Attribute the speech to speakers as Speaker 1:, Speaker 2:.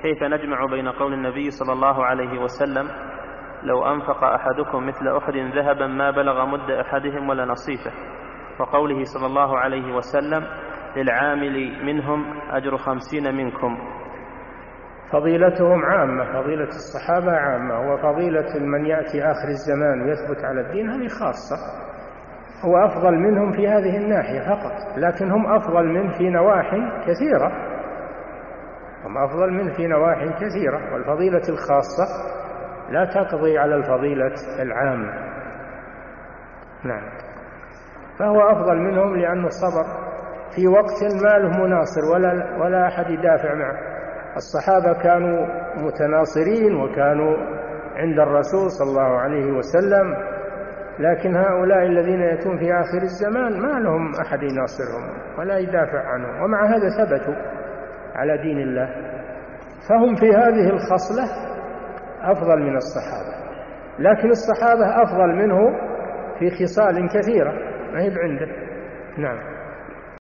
Speaker 1: كيف نجمع بين قول النبي صلى الله عليه وسلم لو أنفق أحدكم مثل أحد ذهبا ما بلغ مد أحدهم ولا نصيفه، وقوله صلى الله عليه وسلم للعامل منهم أجر 50 منكم؟
Speaker 2: فضيلتهم عامة، فضيلة الصحابة عامة، وفضيلة من يأتي آخر الزمان ويثبت على الدين هذه خاصة. هو أفضل منهم في هذه الناحية فقط، لكن هم أفضل منه في نواحي كثيرة، هم أفضل منه في نواحي كثيرة، والفضيلة الخاصة لا تقضي على الفضيلة العامة. نعم، فهو أفضل منهم لأنه صبر في وقت ما له مناصر ولا أحد يدافع معه. الصحابة كانوا متناصرين وكانوا عند الرسول صلى الله عليه وسلم، لكن هؤلاء الذين يأتون في آخر الزمان ما لهم أحد يناصرهم ولا يدافع عنهم، ومع هذا ثبتوا على دين الله، فهم في هذه الخصلة أفضل من الصحابة. لكن الصحابة أفضل منه في خصال كثيرة ما هي عنده. نعم.